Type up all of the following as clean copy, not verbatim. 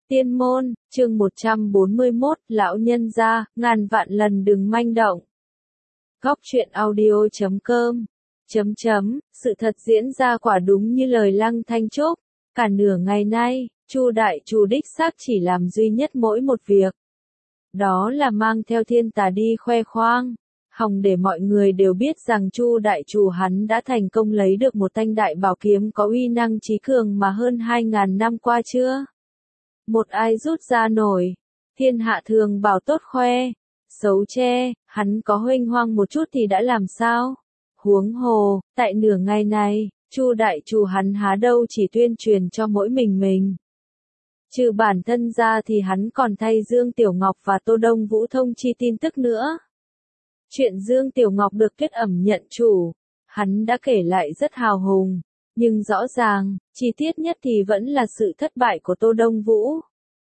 Tiên môn, chương 141, lão nhân gia, ngàn vạn lần đừng manh động. Góc truyện audio.com. Sự thật diễn ra quả đúng như lời Lăng Thanh chúc. Cả nửa ngày nay, Chu đại chủ đích xác chỉ làm duy nhất mỗi một việc. Đó là mang theo thiên tà đi khoe khoang, hòng để mọi người đều biết rằng Chu đại chủ hắn đã thành công lấy được một thanh đại bảo kiếm có uy năng trí cường mà hơn 2.000 năm qua chưa một ai rút ra nổi. Thiên hạ thường bảo tốt khoe, xấu che, hắn có huênh hoang một chút thì đã làm sao? Huống hồ, tại nửa ngày này, Chu đại chủ hắn há đâu chỉ tuyên truyền cho mỗi mình. Trừ bản thân ra thì hắn còn thay Dương Tiểu Ngọc và Tô Đông Vũ thông chi tin tức nữa. Chuyện Dương Tiểu Ngọc được kết ẩm nhận chủ, hắn đã kể lại rất hào hùng, nhưng rõ ràng, chi tiết nhất thì vẫn là sự thất bại của Tô Đông Vũ.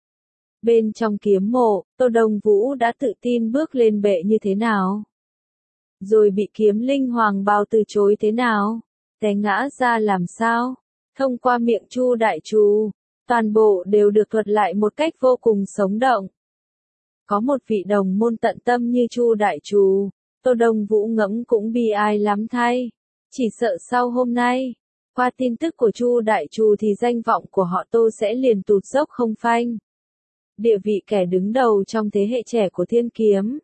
Bên trong kiếm mộ, Tô Đông Vũ đã tự tin bước lên bệ như thế nào? Rồi bị kiếm linh hoàng bào từ chối thế nào? Té ngã ra làm sao? Thông qua miệng Chu đại chủ, toàn bộ đều được thuật lại một cách vô cùng sống động. Có một vị đồng môn tận tâm như Chu đại chủ, Tô Đông Vũ ngẫm cũng bi ai lắm thay. Chỉ sợ sau hôm nay, qua tin tức của Chu đại chủ thì danh vọng của họ Tô sẽ liền tụt dốc không phanh. Địa vị kẻ đứng đầu trong thế hệ trẻ của thiên kiếm,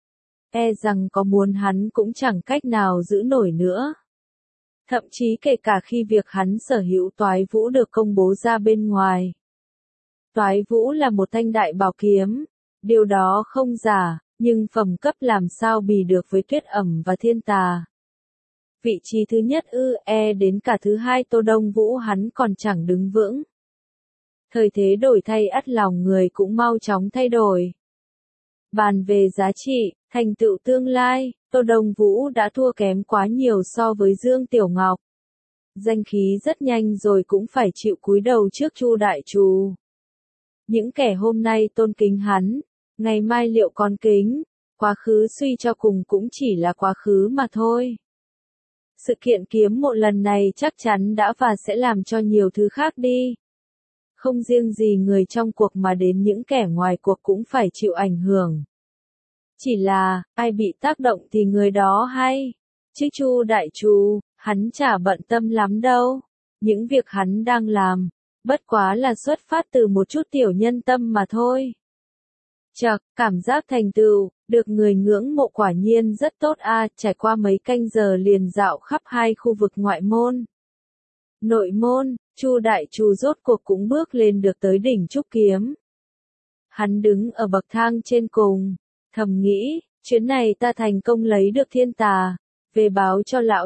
e rằng có muốn hắn cũng chẳng cách nào giữ nổi nữa. Thậm chí kể cả khi việc hắn sở hữu toái vũ được công bố ra bên ngoài. Toái vũ là một thanh đại bảo kiếm, điều đó không giả, nhưng phẩm cấp làm sao bì được với tuyết ẩm và thiên tà. Vị trí thứ nhất đến cả thứ hai Tô Đông Vũ hắn còn chẳng đứng vững. Thời thế đổi thay ắt lòng người cũng mau chóng thay đổi. Bàn về giá trị, thành tựu tương lai, Tô Đông Vũ đã thua kém quá nhiều so với Dương Tiểu Ngọc. Danh khí rất nhanh rồi cũng phải chịu cúi đầu trước Chu đại chủ. Những kẻ hôm nay tôn kính hắn, ngày mai liệu còn kính, quá khứ suy cho cùng cũng chỉ là quá khứ mà thôi. Sự kiện kiếm mộ lần này chắc chắn đã và sẽ làm cho nhiều thứ khác đi. Không riêng gì người trong cuộc mà đến những kẻ ngoài cuộc cũng phải chịu ảnh hưởng. Chỉ là, ai bị tác động thì người đó hay. Chứ Chu đại chủ, hắn chả bận tâm lắm đâu. Những việc hắn đang làm, bất quá là xuất phát từ một chút tiểu nhân tâm mà thôi. Chậc, cảm giác thành tựu, được người ngưỡng mộ quả nhiên rất tốt trải qua mấy canh giờ liền dạo khắp hai khu vực ngoại môn. Nội môn, Chu đại chủ rốt cuộc cũng bước lên được tới đỉnh trúc kiếm. Hắn đứng ở bậc thang trên cùng, thầm nghĩ, chuyến này ta thành công lấy được thiên tà, về báo cho lão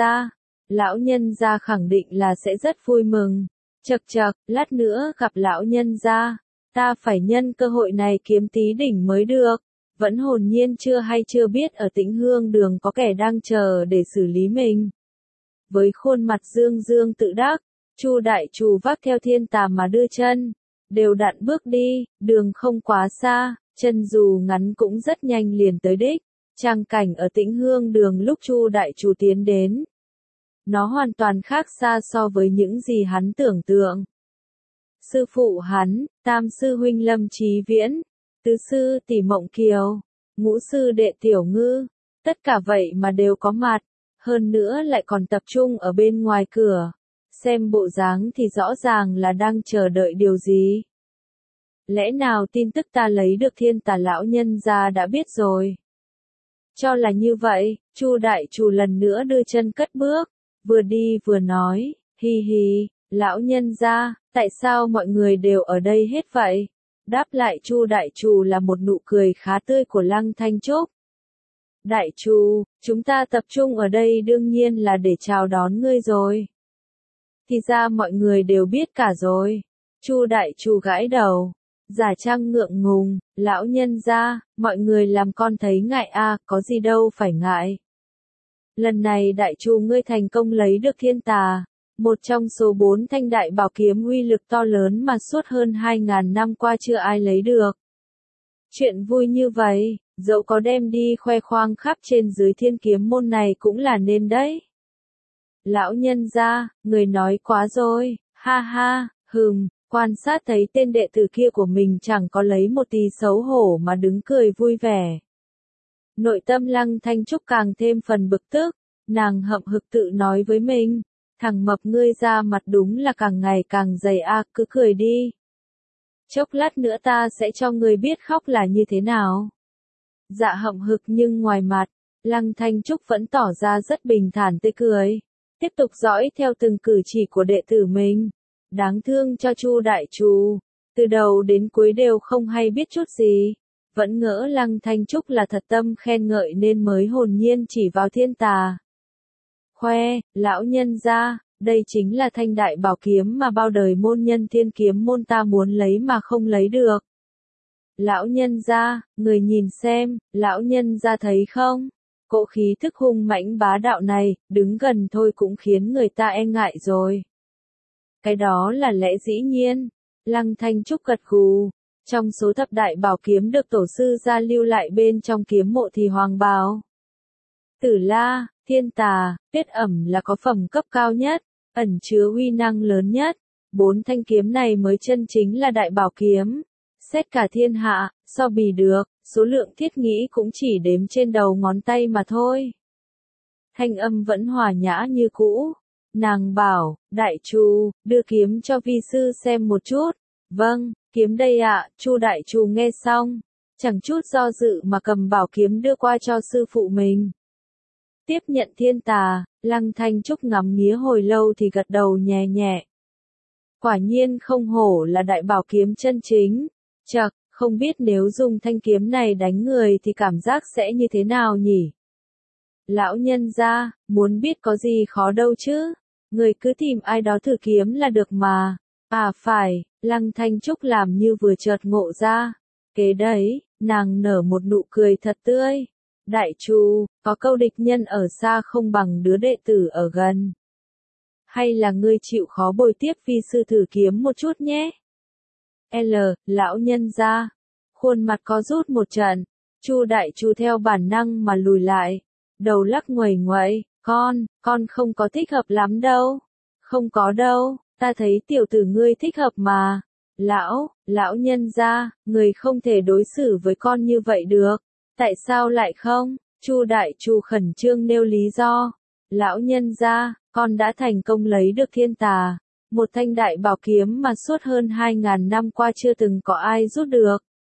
nhân gia khẳng định là sẽ rất vui mừng. Chậc, lát nữa gặp lão nhân gia, ta phải nhân cơ hội này kiếm tí đỉnh mới được. Vẫn hồn nhiên chưa biết ở Tĩnh Hương đường có kẻ đang chờ để xử lý mình. Với khuôn mặt dương tự đắc, Chu đại chủ vác theo thiên tà mà đưa chân, đều đặn bước đi, đường không quá xa, chân dù ngắn cũng rất nhanh liền tới đích. Trang cảnh ở Tĩnh Hương đường lúc Chu đại chủ tiến đến, nó hoàn toàn khác xa so với những gì hắn tưởng tượng. Sư phụ hắn, tam sư huynh Lâm Chí Viễn, tứ sư tỷ Mộng Kiều, ngũ sư đệ Tiểu Ngư, tất cả vậy mà đều có mặt, hơn nữa lại còn tập trung ở bên ngoài cửa. Xem bộ dáng thì rõ ràng là đang chờ đợi điều gì. Lẽ nào tin tức ta lấy được thiên tà lão nhân gia đã biết rồi? Cho là như vậy, Chu đại chủ lần nữa đưa chân cất bước, vừa đi vừa nói, hi, lão nhân gia, tại sao mọi người đều ở đây hết vậy? Đáp lại Chu đại chủ là một nụ cười khá tươi của Lăng Thanh Trúc. Đại chủ, chúng ta tập trung ở đây đương nhiên là để chào đón ngươi rồi. Thì ra mọi người đều biết cả rồi. Chu đại chủ gãi đầu, giả trang ngượng ngùng, lão nhân gia, mọi người làm con thấy ngại có gì đâu phải ngại. Lần này đại chủ ngươi thành công lấy được thiên tà, một trong số 4 thanh đại bảo kiếm uy lực to lớn mà suốt hơn 2.000 năm qua chưa ai lấy được. Chuyện vui như vậy, dẫu có đem đi khoe khoang khắp trên dưới thiên kiếm môn này cũng là nên đấy. Lão nhân gia, người nói quá rồi, ha, Quan sát thấy tên đệ tử kia của mình chẳng có lấy một tí xấu hổ mà đứng cười vui vẻ. Nội tâm Lăng Thanh Trúc càng thêm phần bực tức, nàng hậm hực tự nói với mình, thằng mập ngươi ra mặt đúng là càng ngày càng dày a, cứ cười đi. Chốc lát nữa ta sẽ cho ngươi biết khóc là như thế nào. Dạ hậm hực nhưng ngoài mặt, Lăng Thanh Trúc vẫn tỏ ra rất bình thản tươi cười, tiếp tục dõi theo từng cử chỉ của đệ tử mình. Đáng thương cho Chu đại trù, từ đầu đến cuối đều không hay biết chút gì, vẫn ngỡ Lăng Thanh Trúc là thật tâm khen ngợi nên mới hồn nhiên chỉ vào thiên tà. Khoe, lão nhân gia, đây chính là thanh đại bảo kiếm mà bao đời môn nhân thiên kiếm môn ta muốn lấy mà không lấy được. Lão nhân gia, người nhìn xem, lão nhân gia thấy không? Cỗ khí thức hung mãnh bá đạo này, đứng gần thôi cũng khiến người ta e ngại rồi. Cái đó là lẽ dĩ nhiên. Lăng Thanh Trúc gật gù. Trong số thập đại bảo kiếm được tổ sư gia lưu lại bên trong kiếm mộ thì hoàng bào, Tử La, Thiên Tà, Tuyết Ẩm là có phẩm cấp cao nhất, ẩn chứa uy năng lớn nhất. 4 thanh kiếm này mới chân chính là đại bảo kiếm. Xét cả thiên hạ, so bì được, số lượng thiết nghĩ cũng chỉ đếm trên đầu ngón tay mà thôi. Thanh âm vẫn hòa nhã như cũ. Nàng bảo, đại trù, đưa kiếm cho vi sư xem một chút. Vâng, kiếm đây ạ. Chu đại trù nghe xong, chẳng chút do dự mà cầm bảo kiếm đưa qua cho sư phụ mình. Tiếp nhận thiên tà, Lăng Thanh Trúc ngắm nghía hồi lâu thì gật đầu nhẹ nhẹ. Quả nhiên không hổ là đại bảo kiếm chân chính. Chậc, không biết nếu dùng thanh kiếm này đánh người thì cảm giác sẽ như thế nào nhỉ? Lão nhân gia, muốn biết có gì khó đâu chứ? Người cứ tìm ai đó thử kiếm là được mà. À phải, Lăng Thanh Trúc làm như vừa chợt ngộ ra. Kế đấy, nàng nở một nụ cười thật tươi. Đại trù, có câu địch nhân ở xa không bằng đứa đệ tử ở gần. Hay là ngươi chịu khó bồi tiếp vi sư thử kiếm một chút nhé? Lão nhân gia. Khuôn mặt có rút một trận. Chu đại trù theo bản năng mà lùi lại. Đầu lắc nguẩy nguẩy, con không có thích hợp lắm đâu. Không có đâu, ta thấy tiểu tử ngươi thích hợp mà. Lão nhân gia, người không thể đối xử với con như vậy được. Tại sao lại không? Chu đại trù khẩn trương nêu lý do. Lão nhân gia, con đã thành công lấy được thiên tà. Một thanh đại bảo kiếm mà suốt hơn 2.000 năm qua chưa từng có ai rút được.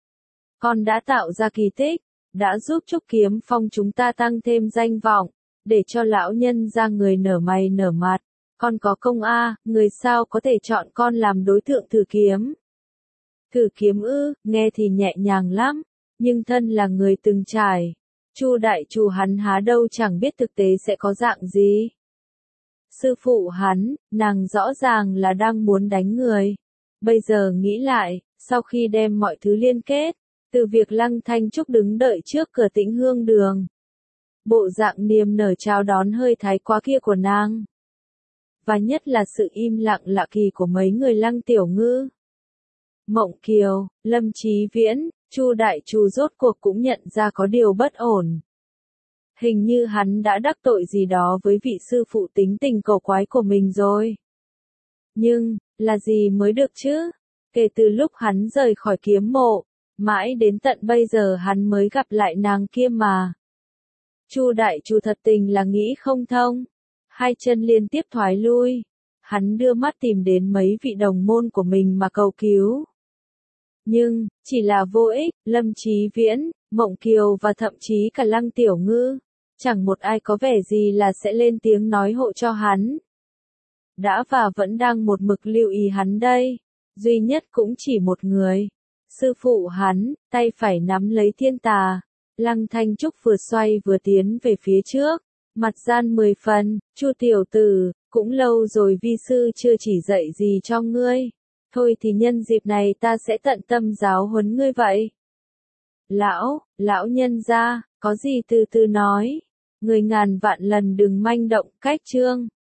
Con đã tạo ra kỳ tích, đã giúp Trúc Kiếm Phong chúng ta tăng thêm danh vọng, để cho lão nhân gia người nở mày nở mặt. Con có công a, người sao có thể chọn con làm đối tượng thử kiếm? Thử kiếm ư, nghe thì nhẹ nhàng lắm, nhưng thân là người từng trải. Chu đại trù hắn há đâu chẳng biết thực tế sẽ có dạng gì. Sư phụ hắn, nàng rõ ràng là đang muốn đánh người. Bây giờ nghĩ lại, sau khi đem mọi thứ liên kết, từ việc Lăng Thanh Trúc đứng đợi trước cửa Tĩnh Hương đường, bộ dạng niềm nở chào đón hơi thái quá kia của nàng, và nhất là sự im lặng lạ kỳ của mấy người Lăng Tiểu Ngư, Mộng Kiều, Lâm Chí Viễn, Chu đại trù rốt cuộc cũng nhận ra có điều bất ổn. Hình như hắn đã đắc tội gì đó với vị sư phụ tính tình cổ quái của mình rồi. Nhưng, là gì mới được chứ? Kể từ lúc hắn rời khỏi kiếm mộ, mãi đến tận bây giờ hắn mới gặp lại nàng kia mà. Chu đại trù thật tình là nghĩ không thông. Hai chân liên tiếp thoái lui. Hắn đưa mắt tìm đến mấy vị đồng môn của mình mà cầu cứu. Nhưng, chỉ là vô ích. Lâm Chí Viễn, Mộng Kiều và thậm chí cả Lăng Tiểu Ngư, chẳng một ai có vẻ gì là sẽ lên tiếng nói hộ cho hắn. Đã và vẫn đang một mực lưu ý hắn đây. Duy nhất cũng chỉ một người. Sư phụ hắn, tay phải nắm lấy thiên tà. Lăng Thanh Trúc vừa xoay vừa tiến về phía trước. Mặt gian 10 phần, Chu tiểu tử, cũng lâu rồi vi sư chưa chỉ dạy gì cho ngươi. Thôi thì nhân dịp này ta sẽ tận tâm giáo huấn ngươi vậy. Lão nhân gia, có gì từ từ nói. Người ngàn vạn lần đừng manh động, cách chương.